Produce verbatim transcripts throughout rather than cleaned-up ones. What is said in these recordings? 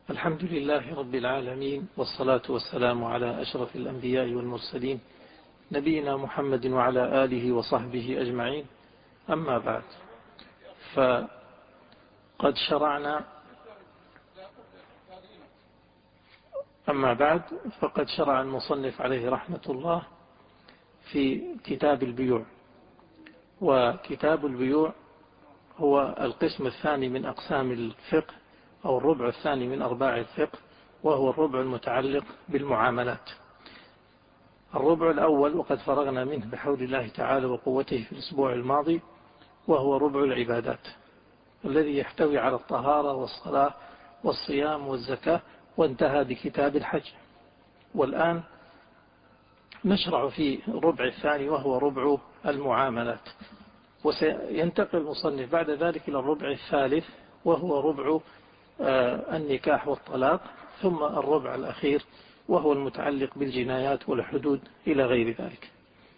الحمد لله رب العالمين، والصلاة والسلام على أشرف الأنبياء والمرسلين نبينا محمد وعلى آله وصحبه أجمعين. أما بعد، فقد شرعنا أما بعد فقد شرع المصنف عليه رحمة الله في كتاب البيوع. وكتاب البيوع هو القسم الثاني من أقسام الفقه، أو الربع الثاني من أرباع الفقه، وهو الربع المتعلق بالمعاملات. الربع الأول وقد فرغنا منه بحول الله تعالى وقوته في الأسبوع الماضي، وهو ربع العبادات الذي يحتوي على الطهارة والصلاة والصيام والزكاة، وانتهى بكتاب الحج. والآن نشرع في الربع الثاني وهو ربع المعاملات، وسينتقل المصنف بعد ذلك إلى الربع الثالث وهو ربع النكاح والطلاق، ثم الربع الأخير وهو المتعلق بالجنايات والحدود إلى غير ذلك.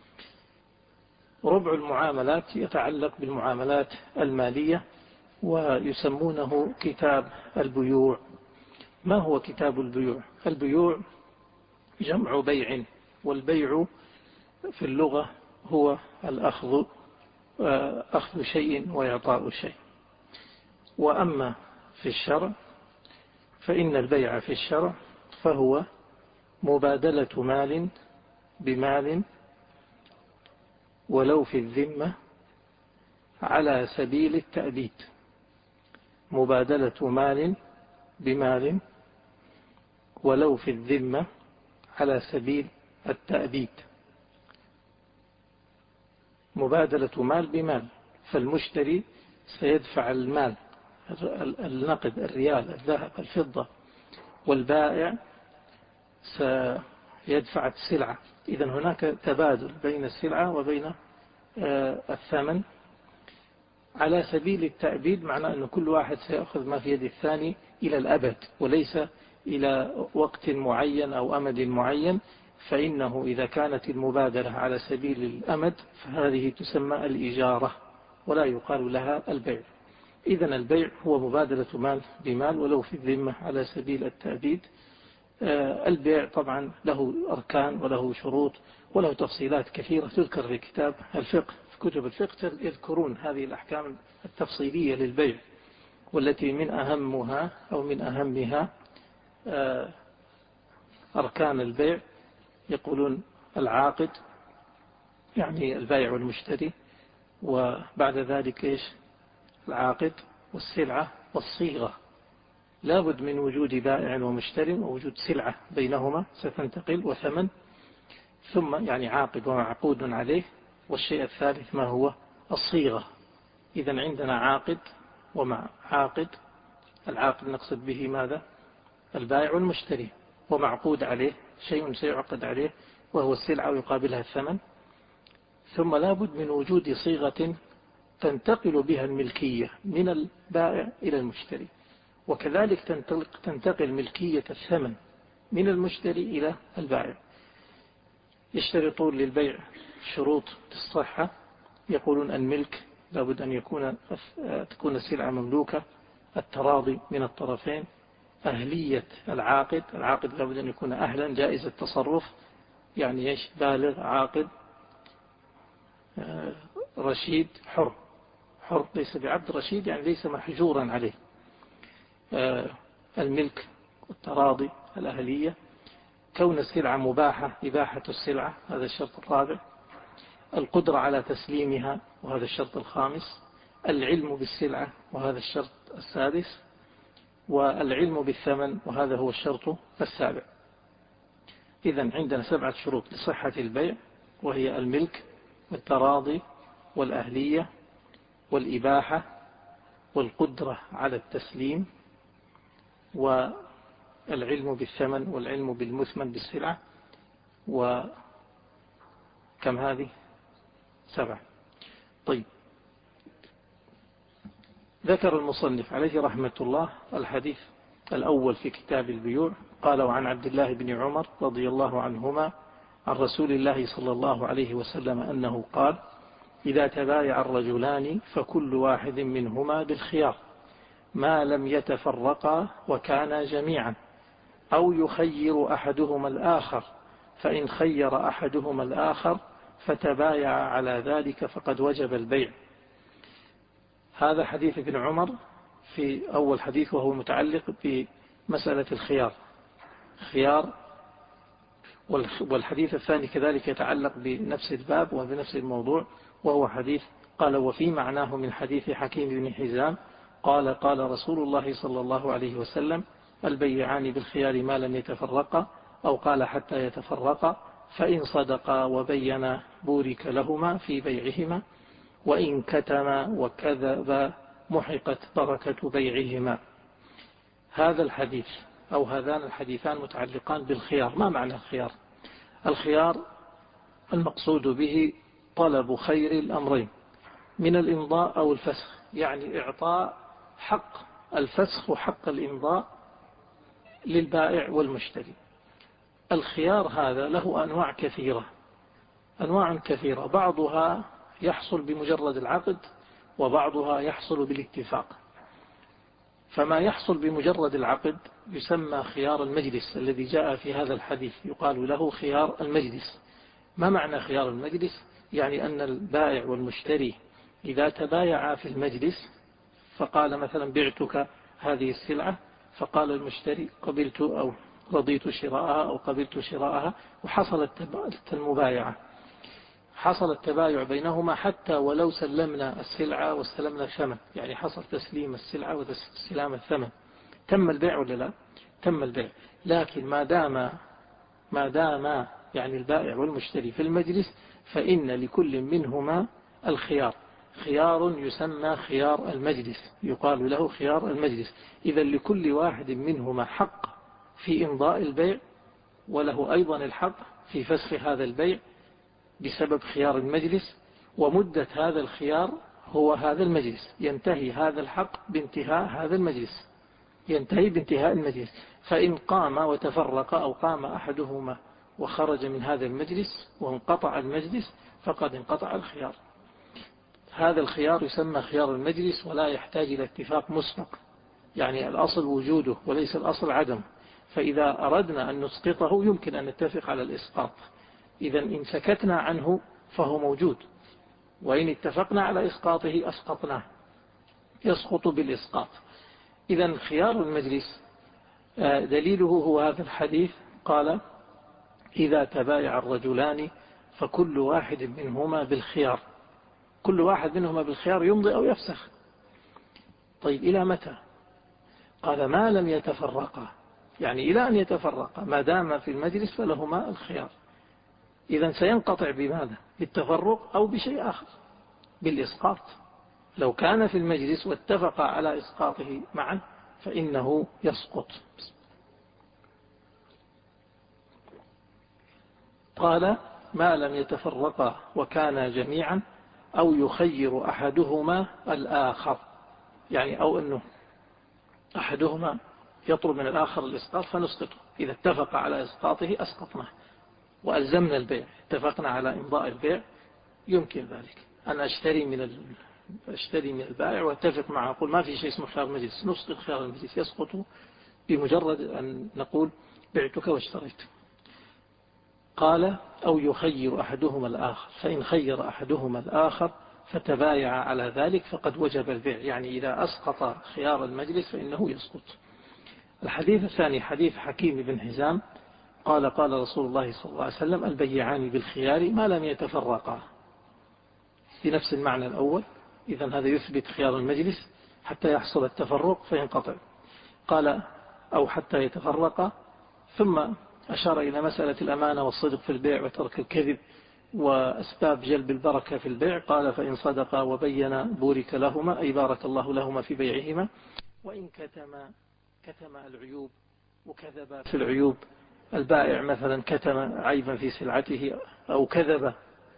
ربع المعاملات يتعلق بالمعاملات المالية ويسمونه كتاب البيوع. ما هو كتاب البيوع؟ البيوع جمع بيع، والبيع في اللغة هو الأخذ أخذ شيء وإعطاء شيء. وأما في الشرع فإن البيع في الشرع فهو مبادلة مال بمال ولو في الذمة على سبيل التأبيد. مبادلة مال بمال ولو في الذمة على سبيل التأبيد. مبادلة مال بمال، فالمشتري سيدفع المال، النقد، الريال، الذهب، الفضة، والبائع سيدفع السلعة. إذن هناك تبادل بين السلعة وبين الثمن على سبيل التأبيد، معنى أن كل واحد سيأخذ ما في يد الثاني إلى الأبد وليس إلى وقت معين أو أمد معين. فإنه إذا كانت المبادلة على سبيل الأمد فهذه تسمى الإجارة ولا يقال لها البيع. إذن البيع هو مبادلة مال بمال ولو في الذمة على سبيل التأبيد. البيع طبعا له أركان وله شروط وله تفصيلات كثيرة تذكر في كتاب الفقه. في كتب الفقه يذكرون هذه الأحكام التفصيلية للبيع، والتي من أهمها أو من أهمها أركان البيع. يقولون العاقد، يعني البائع والمشتري، وبعد ذلك إيش؟ العاقد والسلعة والصيغة. لابد من وجود بائع ومشتري ووجود سلعة بينهما ستنتقل وثمن، ثم يعني عاقد ومعقود عليه. والشيء الثالث ما هو؟ الصيغة. إذن عندنا عاقد ومع عاقد. العاقد نقصد به ماذا؟ البائع والمشتري، ومعقود عليه شيء سيعقد عليه وهو السلعة ويقابلها الثمن. ثم لابد من وجود صيغة تنتقل بها الملكية من البائع إلى المشتري، وكذلك تنتقل ملكية الثمن من المشتري إلى البائع. يشترطون للبيع شروط الصحة. يقولون الملك لابد أن يكون تكون السلعة مملوكة، التراضي من الطرفين، أهلية العاقد، العاقد لابد أن يكون أهلا جائز التصرف، يعني إيش؟ بالغ عاقل رشيد حر. حر ليس بعبد، رشيد يعني ليس محجورا عليه. الملك والتراضي، الأهلية، كون السلعة مباحة، إباحة السلعة، هذا الشرط الرابع. القدرة على تسليمها، وهذا الشرط الخامس. العلم بالسلعة، وهذا الشرط السادس. والعلم بالثمن، وهذا هو الشرط السابع. إذن عندنا سبعة شروط لصحة البيع، وهي الملك والتراضي والأهلية والإباحة والقدرة على التسليم والعلم بالثمن والعلم بالمثمن بالسلعة. وكم هذه؟ سبعة. طيب، ذكر المصنف عليه رحمة الله الحديث الأول في كتاب البيوع. قال: وعن عبد الله بن عمر رضي الله عنهما عن رسول الله صلى الله عليه وسلم أنه قال: إذا تبايع الرجلان فكل واحد منهما بالخيار، ما لم يتفرقا وكانا جميعا، أو يخير أحدهما الآخر، فإن خير أحدهما الآخر فتبايع على ذلك فقد وجب البيع. هذا حديث ابن عمر في أول حديث، وهو متعلق بمسألة الخيار خيار والحديث الثاني كذلك يتعلق بنفس الباب وبنفس الموضوع، وهو حديث قال وفي معناه من حديث حكيم بن حزام قال قال رسول الله صلى الله عليه وسلم البيعان بالخيار ما لم يتفرقا، أو قال حتى يتفرقا، فإن صدقا وبينا بورك لهما في بيعهما، وإن كتما وكذبا محقت بركة بيعهما. هذا الحديث أو هذان الحديثان متعلقان بالخيار. ما معنى الخيار؟ الخيار المقصود به طلب خير الأمرين من الإمضاء أو الفسخ، يعني إعطاء حق الفسخ وحق الإمضاء للبائع والمشتري. الخيار هذا له أنواع كثيرة أنواع كثيرة بعضها يحصل بمجرد العقد، وبعضها يحصل بالاتفاق. فما يحصل بمجرد العقد يسمى خيار المجلس الذي جاء في هذا الحديث، يقال له خيار المجلس. ما معنى خيار المجلس؟ يعني أن البائع والمشتري إذا تبايعا في المجلس، فقال مثلا بعتك هذه السلعة، فقال المشتري قبلت أو رضيت شراءها أو قبلت شراءها، وحصلت المبايعة، حصل التبايع بينهما حتى ولو سلمنا السلعة واستلمنا الثمن، يعني حصل تسليم السلعة واستلام الثمن، تم البيع ولا لا؟ تم البيع. لكن ما دام ما دام يعني البائع والمشتري في المجلس، فإن لكل منهما الخيار، خيار يسمى خيار المجلس، يقال له خيار المجلس. إذا لكل واحد منهما حق في إمضاء البيع، وله أيضا الحق في فسخ هذا البيع بسبب خيار المجلس، ومدة هذا الخيار هو هذا المجلس، ينتهي هذا الحق بانتهاء هذا المجلس، ينتهي بانتهاء المجلس. فإن قام وتفرق أو قام أحدهما وخرج من هذا المجلس وانقطع المجلس فقد انقطع الخيار. هذا الخيار يسمى خيار المجلس، ولا يحتاج إلى اتفاق مسبق، يعني الأصل وجوده وليس الأصل عدم. فإذا أردنا أن نسقطه يمكن أن نتفق على الإسقاط. إذا إن سكتنا عنه فهو موجود، وإن اتفقنا على إسقاطه أسقطناه، يسقط بالإسقاط. إذا خيار المجلس دليله هو هذا الحديث، قال إذا تبايع الرجلان فكل واحد منهما بالخيار، كل واحد منهما بالخيار يمضي أو يفسخ. طيب إلى متى؟ قال ما لم يتفرقا، يعني إلى أن يتفرقا، ما دام في المجلس فلهما الخيار. إذا سينقطع بماذا؟ بالتفرق أو بشيء آخر، بالإسقاط. لو كان في المجلس واتفق على إسقاطه معا فإنه يسقط. قال ما لم يتفرقا وكانا جميعا، أو يخير أحدهما الآخر، يعني أو أنه أحدهما يطلب من الآخر الإسقاط فنسقطه، إذا اتفق على إسقاطه أسقطناه وألزمنا البيع، اتفقنا على إمضاء البيع، يمكن ذلك أن أشتري من ال... أشتري من البائع واتفق معه، أقول ما في شيء اسمه خيار المجلس، نسقط خيار المجلس، يسقط بمجرد أن نقول بعتك واشتريت. قال أو يخير أحدهما الآخر، فإن خير أحدهما الآخر فتبايع على ذلك فقد وجب البيع، يعني إذا أسقط خيار المجلس فإنه يسقط. الحديث الثاني حديث حكيم بن حزام قال قال رسول الله صلى الله عليه وسلم البيعان بالخيار ما لم يتفرقا، في نفس المعنى الأول. إذا هذا يثبت خيار المجلس حتى يحصل التفرق فينقطع. قال أو حتى يتفرقا، ثم أشار إلى مسألة الأمانة والصدق في البيع وترك الكذب وأسباب جلب البركة في البيع. قال فإن صدقا وبينا بورك لهما، أي بارك الله لهما في بيعهما. وإن كتم كتم العيوب وكذب في العيوب، البائع مثلا كتم عيبا في سلعته أو كذب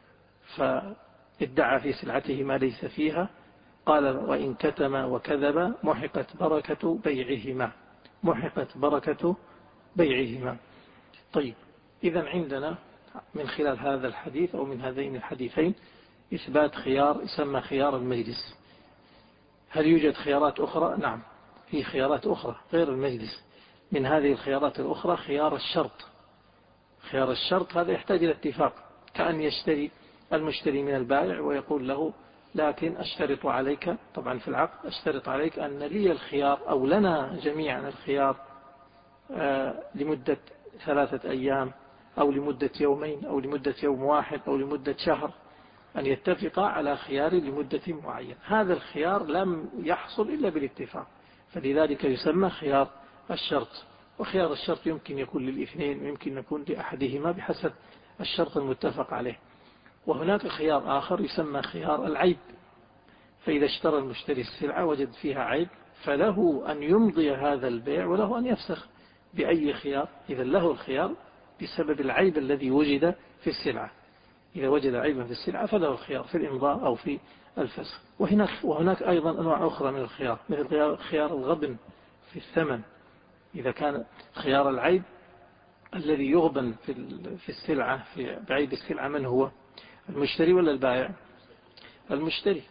فادعى في سلعته ما ليس فيها، قال وإن كتم وكذب محقت بركة بيعهما، محقت بركة بيعهما. طيب إذا عندنا من خلال هذا الحديث أو من هذين الحديثين إثبات خيار يسمى خيار المجلس. هل يوجد خيارات أخرى؟ نعم، في خيارات أخرى غير المجلس. من هذه الخيارات الأخرى خيار الشرط. خيار الشرط هذا يحتاج إلى اتفاق، كأن يشتري المشتري من البائع ويقول له لكن أشترط عليك، طبعا في العقد أشترط عليك أن لي الخيار أو لنا جميعا الخيار لمدة ثلاثة أيام أو لمدة يومين أو لمدة يوم واحد أو لمدة شهر، أن يتفقا على خيار لمدة معينة. هذا الخيار لم يحصل إلا بالاتفاق، فلذلك يسمى خيار الشرط. وخيار الشرط يمكن يكون للاثنين ويمكن يكون لأحدهما بحسب الشرط المتفق عليه. وهناك خيار آخر يسمى خيار العيب، فإذا اشترى المشتري السلعة وجد فيها عيب فله أن يمضي هذا البيع وله أن يفسخ بأي خيار. إذا له الخيار بسبب العيب الذي وجد في السلعة، إذا وجد عيبا في السلعة فله الخيار في الإمضاء أو في الفسخ. وهناك, وهناك أيضا أنواع أخرى من الخيار، مثل خيار الغبن في الثمن. إذا كان خيار العيب الذي يغبن في السلعة في بعيب السلعة، من هو؟ المشتري ولا البائع؟ المشتري.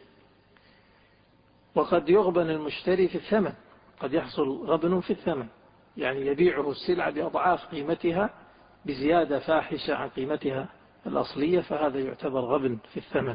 وقد يغبن المشتري في الثمن، قد يحصل غبن في الثمن، يعني يبيعه السلعة بأضعاف قيمتها بزيادة فاحشة عن قيمتها الأصلية، فهذا يعتبر غبن في الثمن.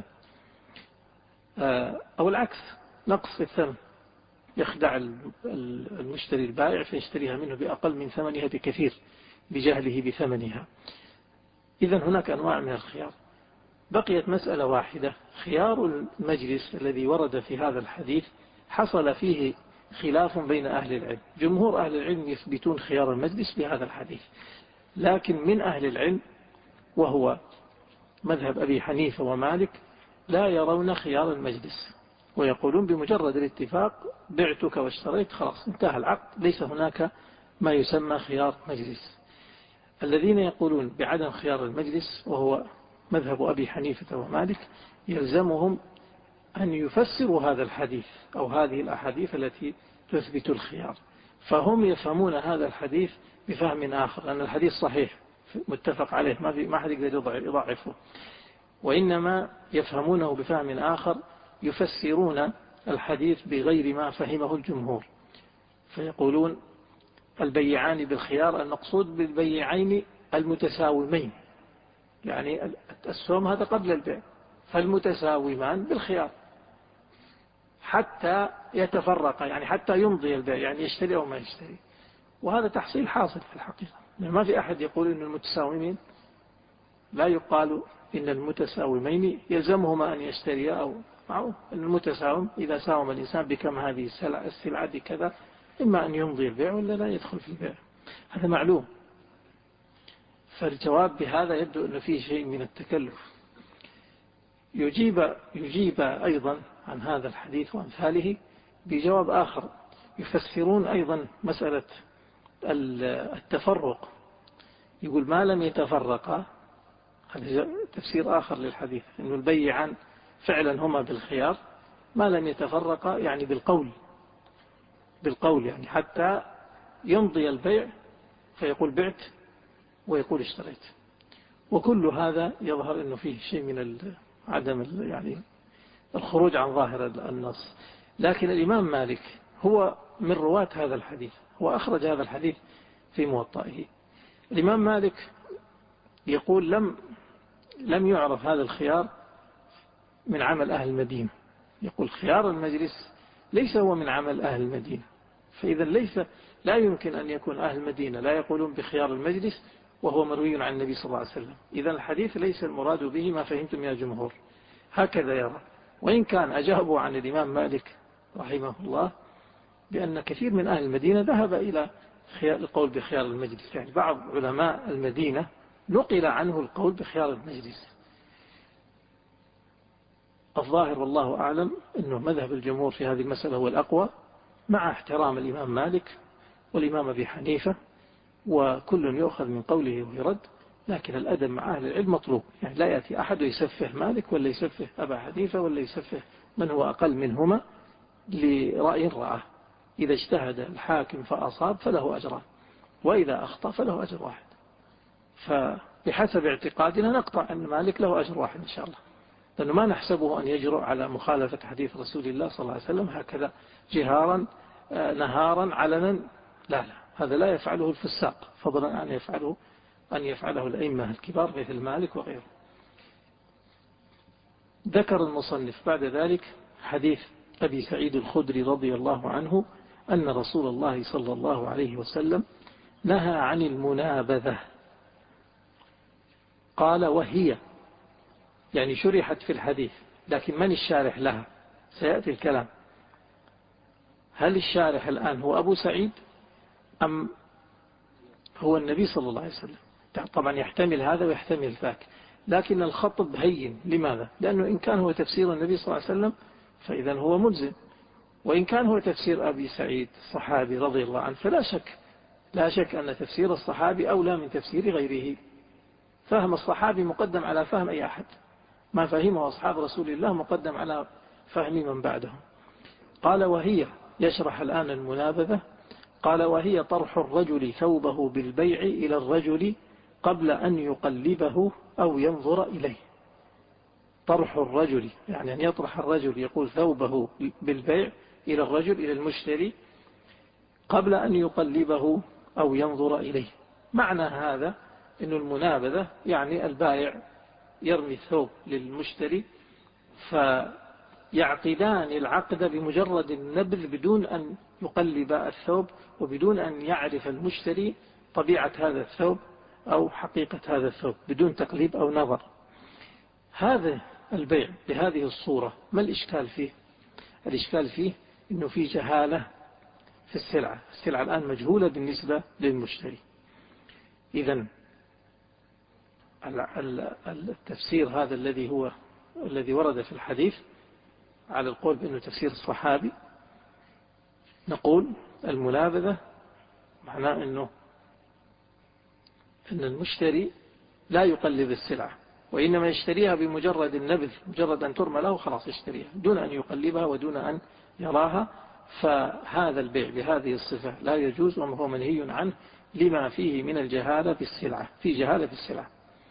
أو العكس، نقص في الثمن، يخدع المشتري البائع فيشتريها منه بأقل من ثمنها بكثير بجهله بثمنها. إذن هناك أنواع من الخيار. بقيت مسألة واحدة، خيار المجلس الذي ورد في هذا الحديث حصل فيه خلاف بين أهل العلم. جمهور أهل العلم يثبتون خيار المجلس بهذا الحديث، لكن من أهل العلم وهو مذهب أبي حنيفة ومالك لا يرون خيار المجلس، ويقولون بمجرد الاتفاق بعتك واشتريت خلاص انتهى العقد، ليس هناك ما يسمى خيار مجلس. الذين يقولون بعدم خيار المجلس وهو مذهب أبي حنيفة ومالك يلزمهم أن يفسروا هذا الحديث أو هذه الأحاديث التي تثبت الخيار، فهم يفهمون هذا الحديث بفهم آخر، أن الحديث صحيح متفق عليه ما في ما حد يقدر يضعفه، وإنما يفهمونه بفهم آخر، يفسرون الحديث بغير ما فهمه الجمهور، فيقولون البيعان بالخيار المقصود بالبيعين المتساومين، يعني التسوم هذا قبل البيع، فالمتساومان بالخيار حتى يتفرق، يعني حتى يمضي البيع، يعني يشتري أو ما يشتري. وهذا تحصيل حاصل في الحقيقة، ما في أحد يقول إن المتساومين، لا يقال إن المتساومين يلزمهما أن يشتريا أو معه. إن المتساوم إذا ساوم الإنسان بكم هذه السلعة السلعة دي كذا، إما أن يمضي البيع ولا لا يدخل في البيع، هذا معلوم. فالجواب بهذا يبدو أن فيه شيء من التكلف. يجيب, يجيب أيضا عن هذا الحديث وأمثاله بجواب آخر، يفسرون أيضا مسألة التفرق، يقول ما لم يتفرقا، هذا تفسير آخر للحديث، أن البيعان فعلا هما بالخيار ما لم يتفرقا، يعني بالقول بالقول يعني حتى يمضي البيع فيقول بعت ويقول اشتريت. وكل هذا يظهر أنه فيه شيء من عدم يعني الخروج عن ظاهر النص. لكن الإمام مالك هو من رواة هذا الحديث، هو أخرج هذا الحديث في موطئه. الإمام مالك يقول لم لم يعرف هذا الخيار من عمل أهل المدينة، يقول خيار المجلس ليس هو من عمل أهل المدينة، فإذا ليس لا يمكن أن يكون أهل المدينة لا يقولون بخيار المجلس وهو مروي عن النبي صلى الله عليه وسلم. إذا الحديث ليس المراد به ما فهمتم يا جمهور، هكذا يرى. وإن كان أجابوا عن الإمام مالك رحمه الله بأن كثير من أهل المدينة ذهب إلى القول بخيار المجلس، يعني بعض علماء المدينة نقل عنه القول بخيار المجلس. الظاهر والله أعلم أنه مذهب الجمهور في هذه المسألة هو الأقوى، مع احترام الإمام مالك والإمام أبي حنيفة، وكل يؤخذ من قوله ويرد، لكن الأدب مع أهل العلم مطلوب، يعني لا يأتي أحد يسفه مالك ولا يسفه أبا حنيفة ولا يسفه من هو أقل منهما لرأي رأى. إذا اجتهد الحاكم فأصاب فله أجران، وإذا أخطأ فله أجر واحد. فبحسب اعتقادنا نقطع أن مالك له أجر واحد إن شاء الله، لأنه ما نحسبه أن يجرؤ على مخالفة حديث رسول الله صلى الله عليه وسلم هكذا جهارا نهارا علنا، لا لا، هذا لا يفعله الفساق، فضلا أن يفعله أن يفعله الأئمة الكبار مثل مالك وغيره. ذكر المصنف بعد ذلك حديث أبي سعيد الخدري رضي الله عنه أن رسول الله صلى الله عليه وسلم نهى عن المنابذة. قال وهي، يعني شرحت في الحديث، لكن من الشارح لها؟ سيأتي الكلام. هل الشارح الآن هو أبو سعيد أم هو النبي صلى الله عليه وسلم؟ طبعا يحتمل هذا ويحتمل ذاك، لكن الخطب هين. لماذا؟ لأنه إن كان هو تفسير النبي صلى الله عليه وسلم فإذا هو ملزم، وإن كان هو تفسير أبي سعيد الصحابي رضي الله عنه فلا شك لا شك أن تفسير الصحابي أولى من تفسير غيره. فهم الصحابي مقدم على فهم أي أحد، ما فهمه أصحاب رسول الله مقدم على فهم من بعدهم. قال وهي، يشرح الآن المنابذة. قال وهي طرح الرجل ثوبه بالبيع إلى الرجل قبل أن يقلبه أو ينظر إليه. طرح الرجل يعني أن يطرح الرجل يقول ثوبه بالبيع إلى الرجل إلى المشتري قبل أن يقلبه أو ينظر إليه. معنى هذا أن المنابذة يعني البائع يرمي الثوب للمشتري فيعقدان العقد بمجرد النبذ بدون أن يقلب الثوب وبدون أن يعرف المشتري طبيعة هذا الثوب أو حقيقة هذا الثوب، بدون تقليب أو نظر. هذا البيع بهذه الصورة ما الإشكال فيه؟ الإشكال فيه أنه في جهالة في السلعة. السلعة الآن مجهولة بالنسبة للمشتري. إذن التفسير هذا الذي هو الذي ورد في الحديث على القول بأنه تفسير الصحابي، نقول المنابذة معناه أنه أن المشتري لا يقلب السلعة، وإنما يشتريها بمجرد النبذ، مجرد أن ترمى له خلاص يشتريها دون أن يقلبها ودون أن يراها. فهذا البيع بهذه الصفة لا يجوز وهو منهي عنه لما فيه من الجهالة بالسلعة، في جهالة بالسلعة.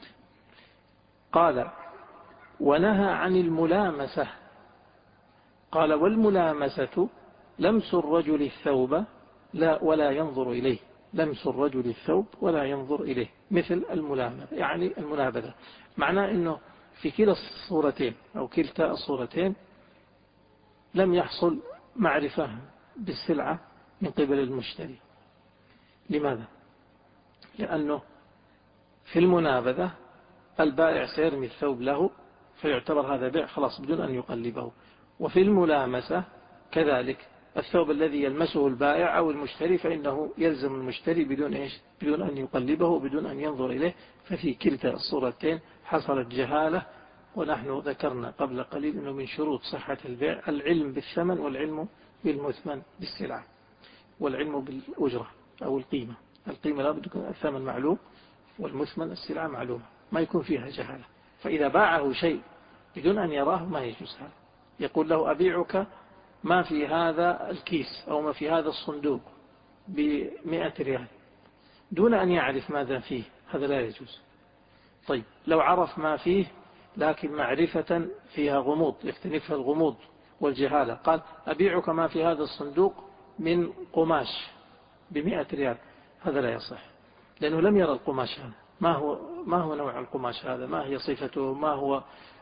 قال ونهى عن الملامسة. قال والملامسة لمس الرجل الثوب لا ولا ينظر إليه. لمس الرجل الثوب ولا ينظر إليه مثل الملامسة يعني المنابذة. معناه أنه في كلا الصورتين أو كلتا الصورتين لم يحصل معرفة بالسلعة من قبل المشتري. لماذا؟ لأنه في المنابذة البائع سيرمي الثوب له فيعتبر هذا بيع خلاص بدون أن يقلبه، وفي الملامسة كذلك الثوب الذي يلمسه البائع أو المشتري فإنه يلزم المشتري بدون إيش؟ بدون أن يقلبه بدون أن ينظر إليه. ففي كلتا الصورتين حصلت جهالة. ونحن ذكرنا قبل قليل أنه من شروط صحة البيع العلم بالثمن والعلم بالمثمن بالسلعة والعلم بالأجرة أو القيمة. القيمة لا بد يكون الثمن معلوم والمثمن السلعة معلومة ما يكون فيها جهالة. فإذا باعه شيء بدون أن يراه ما يجوز هذا. يقول له أبيعك ما في هذا الكيس أو ما في هذا الصندوق بمئة ريال دون أن يعرف ماذا فيه، هذا لا يجوز. طيب لو عرف ما فيه لكن معرفة فيها غموض يختلفها الغموض والجهالة، قال أبيعك ما في هذا الصندوق من قماش بمئة ريال، هذا لا يصح لأنه لم يرى القماش هذا، ما هو, ما هو نوع القماش هذا، ما هي صفته، ما هو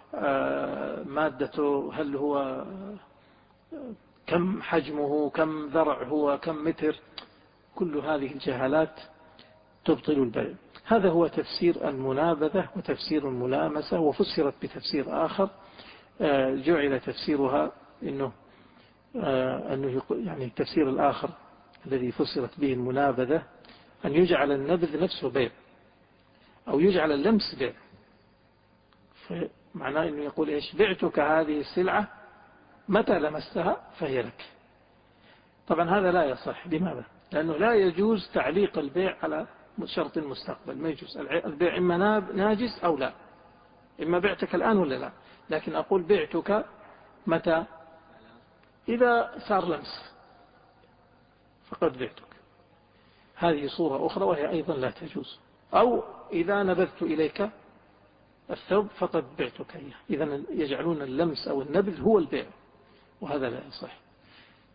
مادته، هل هو كم حجمه، كم ذرع هو، كم متر. كل هذه الجهالات تبطل البيع. هذا هو تفسير المنابذة وتفسير الملامسة. وفسرت بتفسير آخر جعل تفسيرها إنه أنه يعني التفسير الآخر الذي فسرت به المنابذة أن يجعل النبذ نفسه بيع أو يجعل اللمس بيع. معناه أنه يقول إيش؟ بعتك هذه السلعة متى لمستها فهي لك. طبعا هذا لا يصح. لماذا؟ لأنه لا يجوز تعليق البيع على شرط المستقبل، ما يجوز. البيع إما ناجز أو لا، إما بعتك الآن ولا لا. لكن أقول بعتك متى؟ إذا صار لمس فقد بعتك. هذه صورة أخرى وهي أيضا لا تجوز. أو إذا نبذت إليك الثوب فقد بعتك إياه. إذن يجعلون اللمس أو النبذ هو البيع، وهذا لا يصح.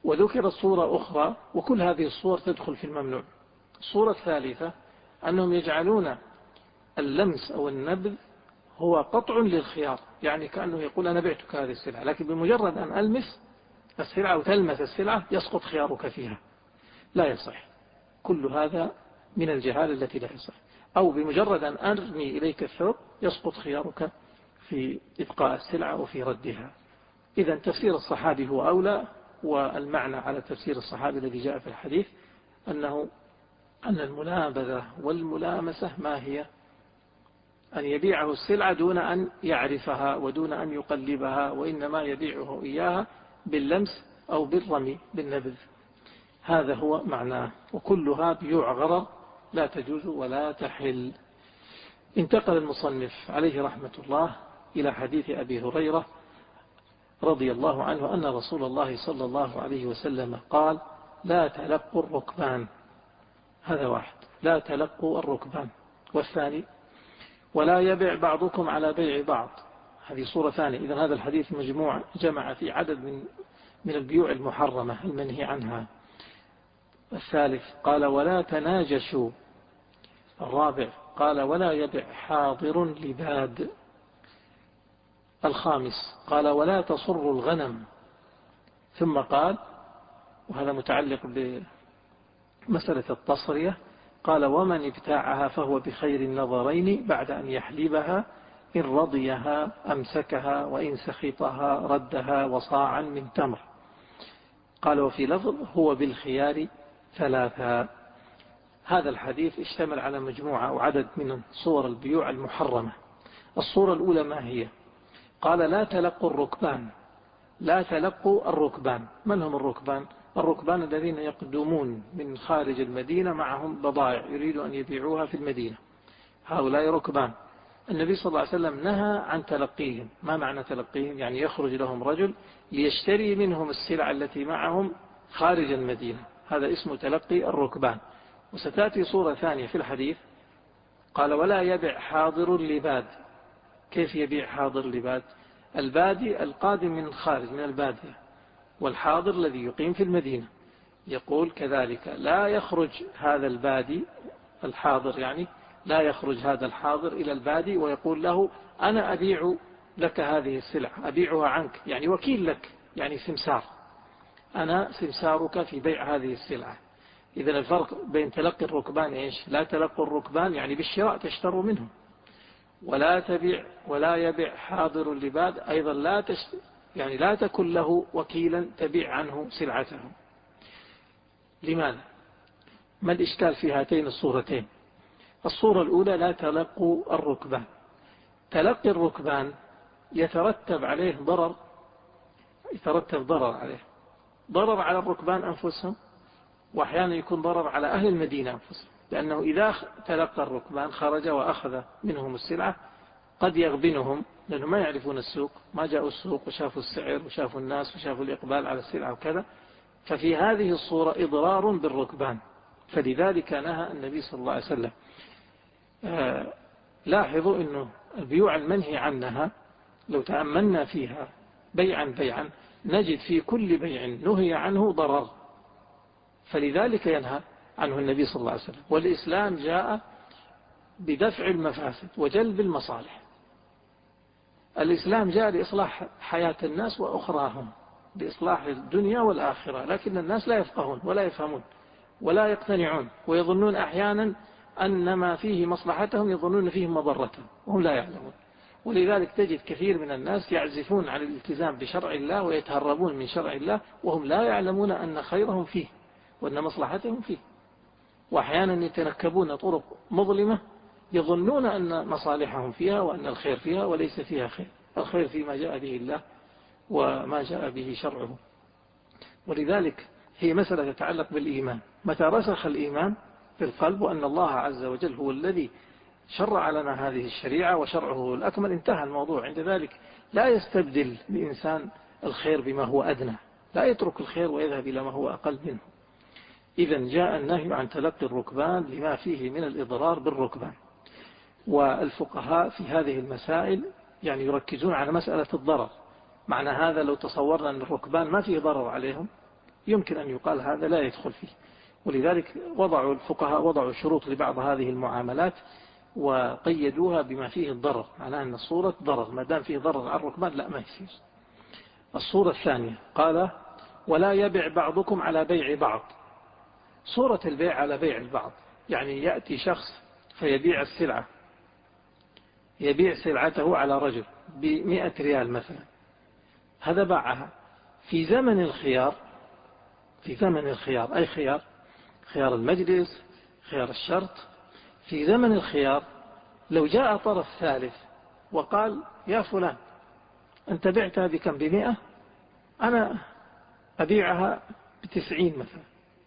وذكرت صورة أخرى، وكل هذه الصور تدخل في الممنوع. الصورة الثالثة أنهم يجعلون اللمس أو النبذ هو قطع للخيار، يعني كأنه يقول أنا بعتك هذه السلعة، لكن بمجرد أن ألمس السلعة أو تلمس السلعة يسقط خيارك فيها. لا يصح، كل هذا من الجهالة التي لا يصح. أو بمجرد أن أرمي إليك الثوب يسقط خيارك في إبقاء السلعة وفي ردها. إذا تفسير الصحابي هو أولى، والمعنى على تفسير الصحابي الذي جاء في الحديث أنه أن المنابذة والملامسة ما هي؟ أن يبيعه السلعة دون أن يعرفها ودون أن يقلبها، وإنما يبيعه إياها باللمس أو بالرمي بالنبذ. هذا هو معناه، وكلها بيوع غرر لا تجوز ولا تحل. انتقل المصنف عليه رحمة الله إلى حديث أبي هريرة رضي الله عنه أن رسول الله صلى الله عليه وسلم قال: لا تلقوا الركبان. هذا واحد، لا تلقوا الركبان. والثاني: ولا يبيع بعضكم على بيع بعض. هذه صورة ثانية. إذن هذا الحديث مجموع جمع في عدد من من البيوع المحرمة المنهي عنها. الثالث قال: ولا تناجشوا. الرابع قال: ولا يبيع حاضر لباد. الخامس قال: ولا تصر الغنم. ثم قال، وهذا متعلق بمسألة التصرية، قال: ومن ابتاعها فهو بخير النظرين بعد أن يحلبها، إن رضيها أمسكها وإن سخطها ردها وصاعا من تمر. قال: وفي لفظ: هو بالخيار ثلاثا. هذا الحديث اشتمل على مجموعة أو عدد من صور البيوع المحرمة. الصورة الأولى ما هي؟ قال: لا تلقوا الركبان. لا تلقوا الركبان. من هم الركبان؟ الركبان الذين يقدمون من خارج المدينة معهم بضائع يريدوا أن يبيعوها في المدينة، هؤلاء ركبان. النبي صلى الله عليه وسلم نهى عن تلقيهم. ما معنى تلقيهم؟ يعني يخرج لهم رجل ليشتري منهم السلع التي معهم خارج المدينة، هذا اسمه تلقي الركبان. وستأتي صورة ثانية في الحديث، قال: ولا يبيع حاضر لباد. كيف يبيع حاضر لباد؟ البادي القادم من الخارج من البادية، والحاضر الذي يقيم في المدينة. يقول كذلك لا يخرج هذا البادي الحاضر، يعني لا يخرج هذا الحاضر إلى البادي ويقول له: أنا أبيع لك هذه السلعة، أبيعها عنك، يعني وكيل لك، يعني سمسار، أنا سمسارك في بيع هذه السلعة. إذن الفرق بين تلقي الركبان إيش؟ لا تلقوا الركبان يعني بالشراء تشتروا منهم، ولا تبيع ولا يبيع حاضر اللباد أيضا لا تشت... يعني لا تكن له وكيلا تبيع عنه سلعته. لماذا؟ ما الإشكال في هاتين الصورتين؟ الصورة الأولى: لا تلقوا الركبان. تلقي الركبان يترتب عليه ضرر، يترتب ضرر عليه، ضرر على الركبان أنفسهم، وأحيانا يكون ضرر على أهل المدينة أنفسهم، لأنه إذا تلقى الركبان خرج وأخذ منهم السلعة قد يغبنهم، لأنهم ما يعرفون السوق، ما جاءوا السوق وشافوا السعر وشافوا الناس وشافوا الإقبال على السلعة وكذا، ففي هذه الصورة إضرار بالركبان. فلذلك نهى النبي صلى الله عليه وسلم. آه لاحظوا أنه البيوع المنهي عنها لو تأملنا فيها بيعا بيعا نجد في كل بيع نهي عنه ضرر، فلذلك ينهى عنه النبي صلى الله عليه وسلم. والإسلام جاء بدفع المفاسد وجلب المصالح. الإسلام جاء لإصلاح حياة الناس وأخراهم، لإصلاح الدنيا والآخرة، لكن الناس لا يفقهون ولا يفهمون ولا يقتنعون، ويظنون أحيانا أن ما فيه مصلحتهم يظنون فيه مضرتهم وهم لا يعلمون. ولذلك تجد كثير من الناس يعزفون عن الالتزام بشرع الله ويتهربون من شرع الله وهم لا يعلمون أن خيرهم فيه وأن مصلحتهم فيه، وأحيانا يتنكبون طرق مظلمة يظنون أن مصالحهم فيها وأن الخير فيها، وليس فيها خير. الخير فيما جاء به الله وما جاء به شرعه. ولذلك هي مسألة تتعلق بالإيمان. متى رسخ الإيمان في القلب وأن الله عز وجل هو الذي شرع لنا هذه الشريعة وشرعه الأكمل، انتهى الموضوع. عند ذلك لا يستبدل الإنسان الخير بما هو أدنى، لا يترك الخير ويذهب إلى ما هو أقل منه. إذن جاء النهي عن تلقي الركبان لما فيه من الإضرار بالركبان. والفقهاء في هذه المسائل يعني يركزون على مسألة الضرر. معنى هذا لو تصورنا أن الركبان ما فيه ضرر عليهم يمكن أن يقال هذا لا يدخل فيه. ولذلك وضعوا الفقهاء وضعوا شروط لبعض هذه المعاملات وقيدوها بما فيه الضرر، معناه أن الصورة ضرر، ما دام فيه ضرر على الركبان لا ما يصير. الصورة الثانية قال ولا يبع بعضكم على بيع بعض. صورة البيع على بيع البعض يعني يأتي شخص فيبيع السلعة، يبيع سلعته على رجل بمئة ريال مثلا، هذا باعها في زمن الخيار، في زمن الخيار أي خيار، خيار المجلس، خيار الشرط. في زمن الخيار لو جاء طرف ثالث وقال يا فلان أنت بعتها بكم؟ بمئة، أنا أبيعها بتسعين مثلا،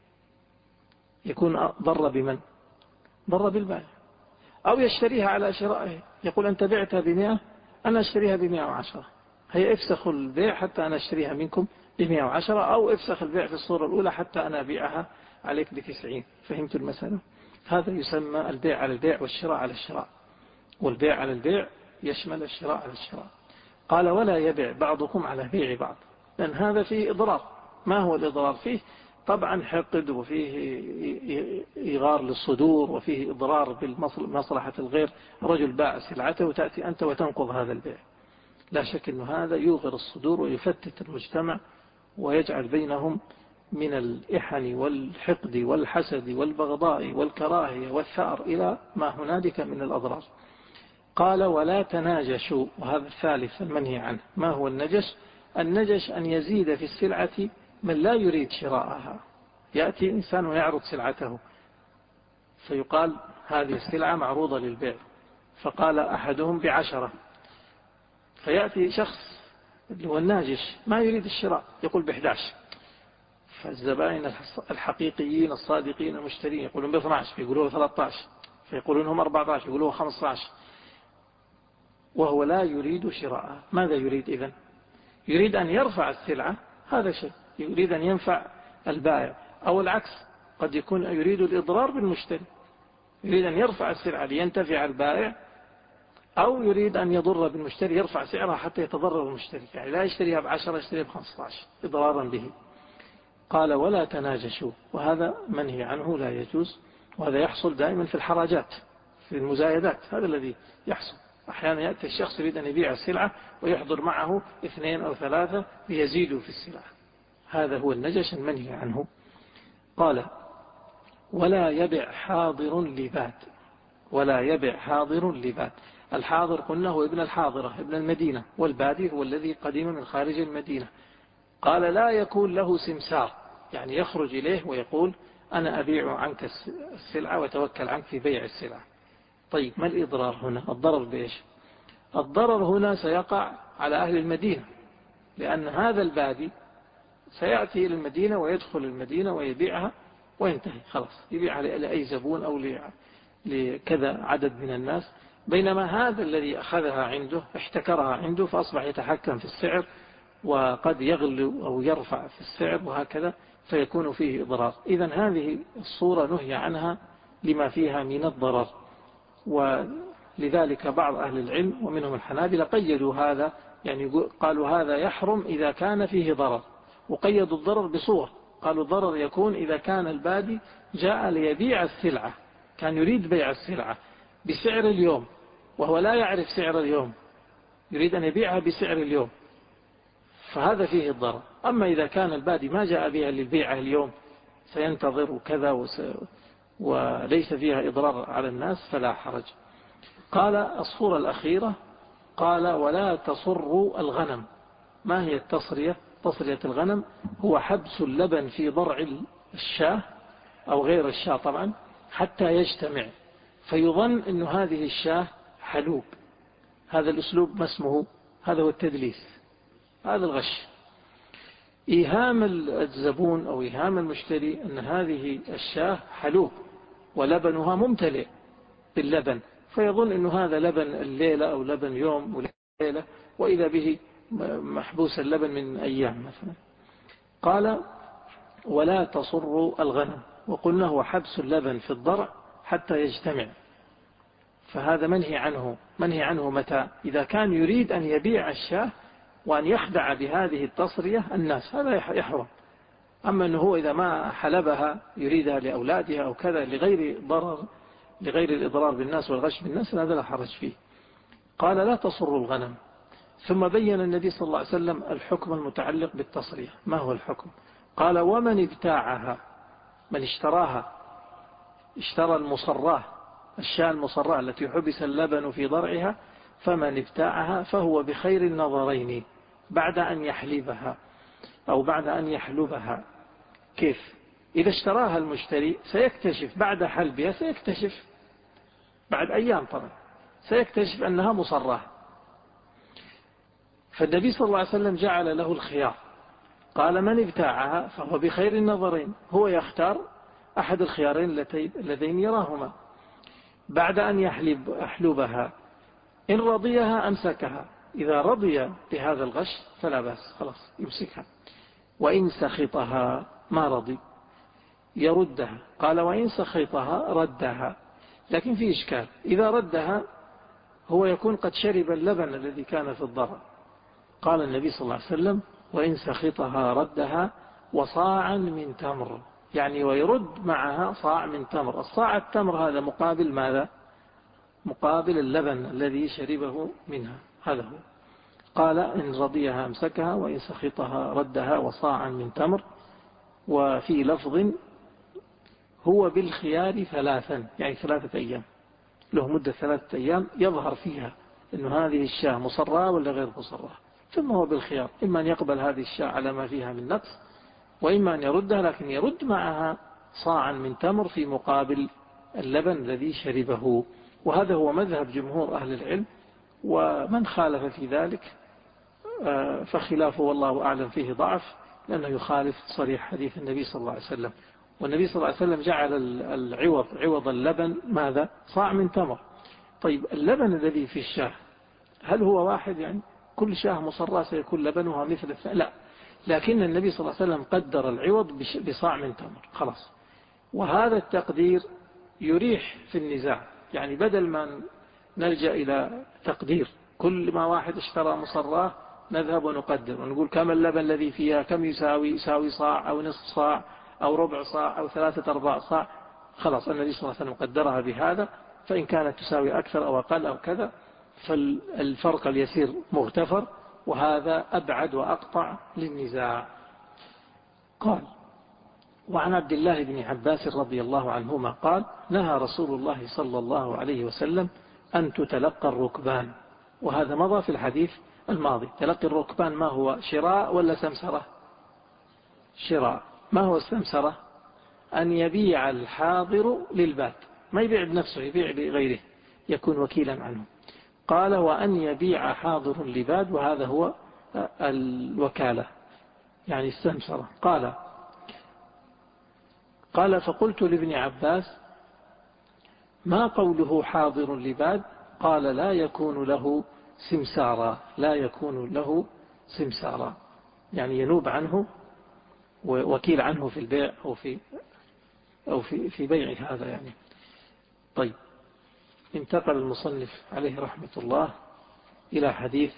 يكون ضر بمن؟ ضر بالبائع. أو يشتريها على شرائه، يقول أنت بعتها بمئة أنا أشتريها بمئة وعشرة، هي افسخوا البيع حتى أنا أشتريها منكم بمئة وعشرة، أو افسخ البيع في الصورة الأولى حتى أنا أبيعها عليك بتسعين. فهمت المسألة؟ هذا يسمى البيع على البيع والشراء على الشراء، والبيع على البيع يشمل الشراء على الشراء. قال ولا يبيع بعضكم على بيع بعض، لأن هذا فيه إضرار. ما هو الإضرار فيه؟ طبعا حقد، وفيه إغار للصدور، وفيه إضرار بمصلحة الغير. رجل باع سلعته وتأتي أنت وتنقض هذا البيع، لا شك أن هذا يغر الصدور ويفتت المجتمع ويجعل بينهم من الإحن والحقد والحسد والبغضاء والكراهية والثأر إلى ما هنالك من الأضرار. قال ولا تناجشوا، وهذا الثالث المنهي عنه. ما هو النجش؟ النجش أن يزيد في السلعة من لا يريد شراءها. يأتي إنسان ويعرض سلعته فيقال هذه السلعة معروضة للبيع، فقال أحدهم بعشرة، فيأتي شخص اللي هو الناجش ما يريد الشراء يقول بإحداش، فالزبائن الحقيقيين الصادقين المشترين يقولون باثنى عشر، فيقولوا ثلاثة عشر، فيقولون هم أربعة عشر، يقولوا خمسة عشر، وهو لا يريد شراءها. ماذا يريد إذن؟ يريد أن يرفع السلعة، هذا شيء، يريد أن ينفع البائع. أو العكس، قد يكون يريد الإضرار بالمشتري، يريد أن يرفع السلعة لينتفع البائع، أو يريد أن يضر بالمشتري يرفع سعرها حتى يتضرر المشتري، يعني لا يشتريها بعشرة يشتريها بخمسة عشر إضرارا به. قال ولا تناجشوا، وهذا منهي عنه لا يجوز، وهذا يحصل دائما في الحراجات، في المزايدات، هذا الذي يحصل. أحيانا يأتي الشخص يريد أن يبيع السلعة ويحضر معه اثنين أو ثلاثة ليزيدوا في السلعة، هذا هو النجش المنهي عنه. قال ولا يبع حاضر لباد، ولا يبع حاضر لباد. الحاضر قلنا هو ابن الحاضرة ابن المدينة، والبادي هو الذي قدم من خارج المدينة. قال لا يكون له سمسار، يعني يخرج إليه ويقول أنا أبيع عنك السلعة وتوكل عنك في بيع السلعة. طيب ما الإضرار هنا؟ الضرر بإيش؟ الضرر هنا سيقع على أهل المدينة، لأن هذا البادي سيأتي إلى المدينة ويدخل المدينة ويبيعها وينتهي خلاص، يبيعها لأي زبون أو لكذا عدد من الناس، بينما هذا الذي أخذها عنده احتكرها عنده فأصبح يتحكم في السعر، وقد يغلو أو يرفع في السعر وهكذا، فيكون فيه إضرار. إذن هذه الصورة نهي عنها لما فيها من الضرر. ولذلك بعض أهل العلم ومنهم الحنابلة قيدوا هذا، يعني قالوا هذا يحرم إذا كان فيه ضرر، وقيدوا الضرر بصور، قالوا الضرر يكون إذا كان البادي جاء ليبيع السلعة، كان يريد بيع السلعة بسعر اليوم وهو لا يعرف سعر اليوم، يريد أن يبيعها بسعر اليوم، فهذا فيه الضرر. أما إذا كان البادي ما جاء بها للبيعة اليوم، سينتظر كذا وس... وليس فيها إضرار على الناس فلا حرج. قال الصورة الأخيرة قال ولا تصروا الغنم. ما هي التصرية؟ تصرية الغنم هو حبس اللبن في ضرع الشاة أو غير الشاة طبعا حتى يجتمع، فيظن أن هذه الشاة حلوب. هذا الأسلوب ما اسمه؟ هذا هو التدليس، هذا الغش، إيهام الزبون أو إيهام المشتري أن هذه الشاة حلوب ولبنها ممتلئ باللبن، فيظن أن هذا لبن الليلة أو لبن يوم وليلة، وإذا به محبوس اللبن من أيام مثلا. قال ولا تصروا الغنم، وقلنا هو حبس اللبن في الضرع حتى يجتمع، فهذا منهي عنه. منهي عنه متى؟ إذا كان يريد أن يبيع الشاة وأن يخدع بهذه التصرية الناس، هذا يحرم. أما أنه هو إذا ما حلبها يريدها لأولادها أو كذا لغير ضرر، لغير الإضرار بالناس والغش بالناس، هذا لا حرج فيه. قال لا تصر الغنم. ثم بين النبي صلى الله عليه وسلم الحكم المتعلق بالتصرية. ما هو الحكم؟ قال ومن ابتاعها، من اشتراها، اشترى المصراه، الشاة المصراه التي حبس اللبن في ضرعها، فمن ابتاعها فهو بخير النظرين بعد أن يحلبها أو بعد أن يحلبها. كيف؟ إذا اشتراها المشتري سيكتشف بعد حلبها، سيكتشف بعد أيام طبعا سيكتشف أنها مصراه. فالنبي صلى الله عليه وسلم جعل له الخيار، قال من ابتاعها فهو بخير النظرين، هو يختار أحد الخيارين اللذين يراهما بعد أن يحلب أحلبها. إن رضيها أمسكها، إذا رضي بهذا الغش فلا بأس، خلاص يمسكها. وإن سخطها، ما رضي، يردها. قال وإن سخطها ردها. لكن في إشكال، إذا ردها هو يكون قد شرب اللبن الذي كان في الضرع. قال النبي صلى الله عليه وسلم وإن سخطها ردها وصاعا من تمر، يعني ويرد معها صاع من تمر. الصاع التمر هذا مقابل ماذا؟ مقابل اللبن الذي شربه منها، هذا هو. قال إن رضيها امسكها وإن سخطها ردها وصاعا من تمر. وفي لفظ هو بالخيار ثلاثا، يعني ثلاثة أيام، له مدة ثلاثة أيام يظهر فيها أن هذه الشاة مصرة ولا غير مصرة، ثم هو بالخيار، إما أن يقبل هذه الشاة على ما فيها من نقص، وإما أن يردها، لكن يرد معها صاعا من تمر في مقابل اللبن الذي شربه. وهذا هو مذهب جمهور أهل العلم، ومن خالف في ذلك فخلافه والله أعلم فيه ضعف، لأنه يخالف صريح حديث النبي صلى الله عليه وسلم. والنبي صلى الله عليه وسلم جعل العوض عوض اللبن ماذا؟ صاع من تمر. طيب اللبن الذي في الشاه هل هو واحد؟ يعني كل شاه مصرى سيكون لبنها مثل الثاني؟ لا، لكن النبي صلى الله عليه وسلم قدر العوض بصاع من تمر، خلاص. وهذا التقدير يريح في النزاع، يعني بدل ما نلجأ إلى تقدير كل ما واحد اشترى مصراه نذهب ونقدر ونقول كم اللبن الذي فيها، كم يساوي، يساوي صاع أو نصف صاع أو ربع صاع أو ثلاثة أرباع صاع. خلاص النبي صلى الله عليه وسلم قدرها بهذا، فإن كانت تساوي أكثر أو أقل أو كذا فالفرق اليسير مغتفر، وهذا أبعد وأقطع للنزاع. قال وعن عبد الله بن عباس رضي الله عنهما قال نهى رسول الله صلى الله عليه وسلم أن تتلقى الركبان. وهذا مضى في الحديث الماضي. تلقي الركبان ما هو؟ شراء ولا سمسرة؟ شراء. ما هو السمسرة؟ أن يبيع الحاضر للباد، ما يبيع بنفسه، يبيع لغيره، يكون وكيلا عنه. قال وأن يبيع حاضر لباد، وهذا هو الوكالة يعني السمسرة. قال قال فقلت لابن عباس ما قوله حاضر لباد؟ قال لا يكون له سمسارا، لا يكون له سمسارا، يعني ينوب عنه ووكيل عنه في البيع أو في أو في في بيع هذا يعني. طيب، انتقل المصنف عليه رحمة الله إلى حديث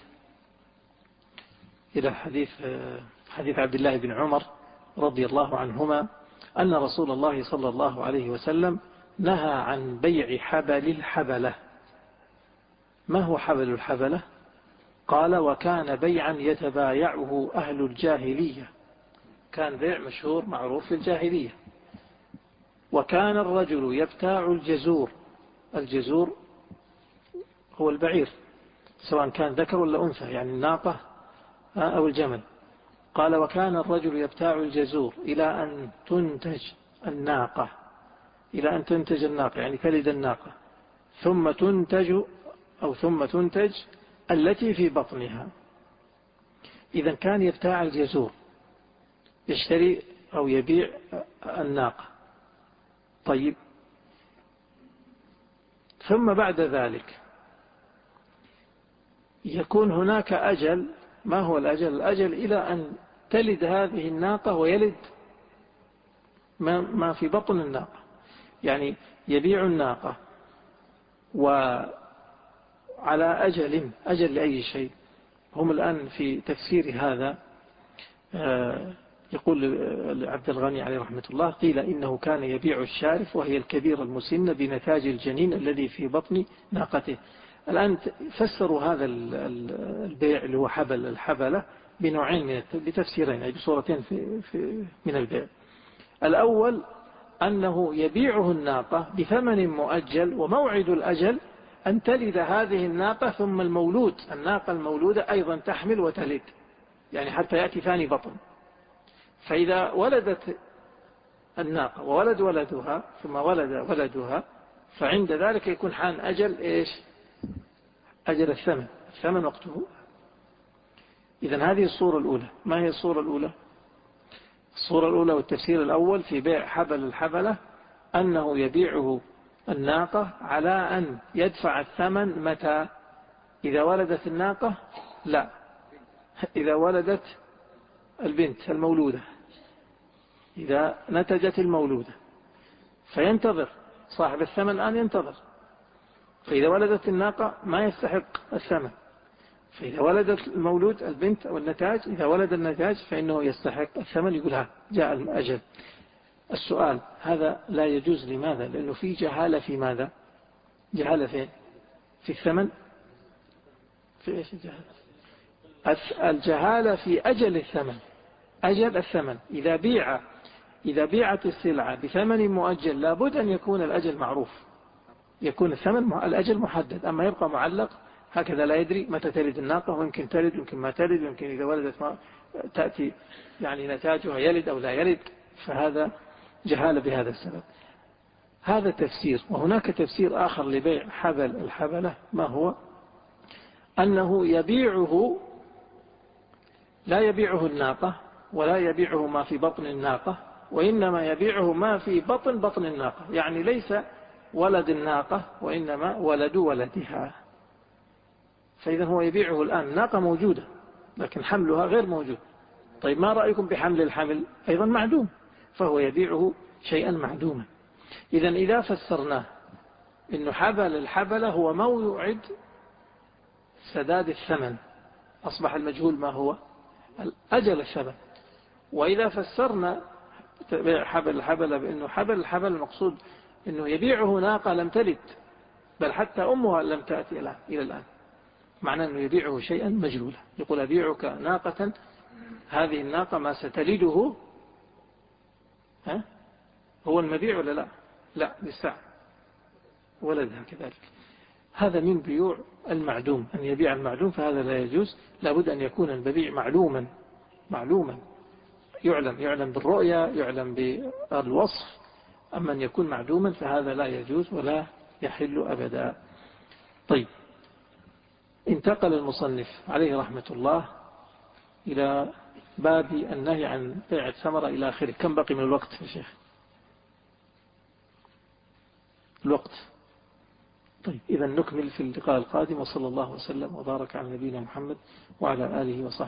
إلى حديث حديث عبد الله بن عمر رضي الله عنهما أن رسول الله صلى الله عليه وسلم نهى عن بيع حبل الحبلة. ما هو حبل الحبلة؟ قال وكان بيعا يتبايعه أهل الجاهلية، كان بيع مشهور معروف في الجاهلية. وكان الرجل يبتاع الجزور، الجزور هو البعير سواء كان ذكر ولا أنثى، يعني الناقة أو الجمل. قال وكان الرجل يبتاع الجزور إلى أن تنتج الناقة، إلى أن تنتج الناقة يعني تلد الناقة، ثم تنتج أو ثم تنتج التي في بطنها. إذا كان يبتاع الجزور، يشتري أو يبيع الناقة. طيب، ثم بعد ذلك يكون هناك أجل. ما هو الأجل؟ الأجل إلى أن تلد هذه الناقة ويلد ما في بطن الناقة، يعني يبيع الناقة وعلى أجل، أجل لأي شيء. هم الآن في تفسير هذا يقول عبد الغني عليه رحمة الله: قيل إنه كان يبيع الشارف وهي الكبيرة المسنة بنتاج الجنين الذي في بطن ناقته. الآن فسروا هذا البيع اللي هو حبل الحبلة بنوعين من بتفسيرين، يعني بصورتين في في من البيع. الأول أنه يبيعه الناقة بثمن مؤجل، وموعد الأجل أن تلد هذه الناقة، ثم المولود الناقة المولودة أيضا تحمل وتلد، يعني حتى يأتي ثاني بطن. فإذا ولدت الناقة وولد ولدها ثم ولد ولدها، فعند ذلك يكون حان أجل إيش؟ أجل الثمن، الثمن وقته. إذن هذه الصورة الأولى. ما هي الصورة الأولى؟ الصورة الأولى والتفسير الأول في بيع حبل الحبلة أنه يبيعه الناقة على أن يدفع الثمن متى؟ إذا ولدت الناقة؟ لا، إذا ولدت البنت المولودة، إذا نتجت المولودة، فينتظر صاحب الثمن الآن ينتظر. فإذا ولدت الناقة ما يستحق الثمن، فإذا ولدت المولود البنت أو النتاج، إذا ولد النتاج فإنه يستحق الثمن. يقول ها جاء الأجل. السؤال هذا لا يجوز. لماذا؟ لأنه في جهالة. في ماذا؟ جهالة فين؟ في الثمن. في إيش الجهالة؟ الجهالة في أجل الثمن. أجل الثمن إذا بيع إذا بيعت السلعة بثمن مؤجل لابد أن يكون الأجل معروف، يكون الثمن الأجل محدد. أما يبقى معلق هكذا لا يدري متى تلد الناقة، ويمكن تلد ويمكن ما تلد، ويمكن إذا ولدت ما تأتي يعني نتاجها يلد أو لا يلد، فهذا جهالة بهذا السبب. هذا تفسير. وهناك تفسير آخر لبيع حبل الحبلة، ما هو؟ أنه يبيعه لا يبيعه الناقة ولا يبيعه ما في بطن الناقة، وإنما يبيعه ما في بطن بطن الناقة، يعني ليس ولد الناقة وإنما ولد ولدها. فإذا هو يبيعه الآن، الناقة موجودة لكن حملها غير موجود. طيب ما رأيكم بحمل الحمل؟ أيضا معدوم، فهو يبيعه شيئا معدوما. إذا إذا فسرناه إنه حبل الحبلة هو موعد سداد الثمن، أصبح المجهول ما هو؟ أجل الثمن. وإذا فسرنا حبل الحبلة بأنه حبل الحبل المقصود أنه يبيعه ناقة لم تلد، بل حتى أمها لم تأتي إلى الآن، معناه أنه يبيعه شيئا مجهولا. يقول أبيعك ناقة، هذه الناقة ما ستلده ها هو المبيع ولا لا؟ لا، للساعة ولدها كذلك. هذا من بيوع المعدوم، أن يبيع المعدوم، فهذا لا يجوز. لابد أن يكون المبيع معلوما معلوما يعلم يعلم بالرؤية، يعلم بالوصف. أما أن يكون معدوما فهذا لا يجوز ولا يحل أبدا. طيب، انتقل المصنف عليه رحمة الله إلى باب النهي عن بيع الثمرة إلى آخره. كم بقي من الوقت يا شيخ؟ الوقت. طيب، إذا نكمل في اللقاء القادم، وصلى الله وسلم وبارك على نبينا محمد وعلى آله وصحبه.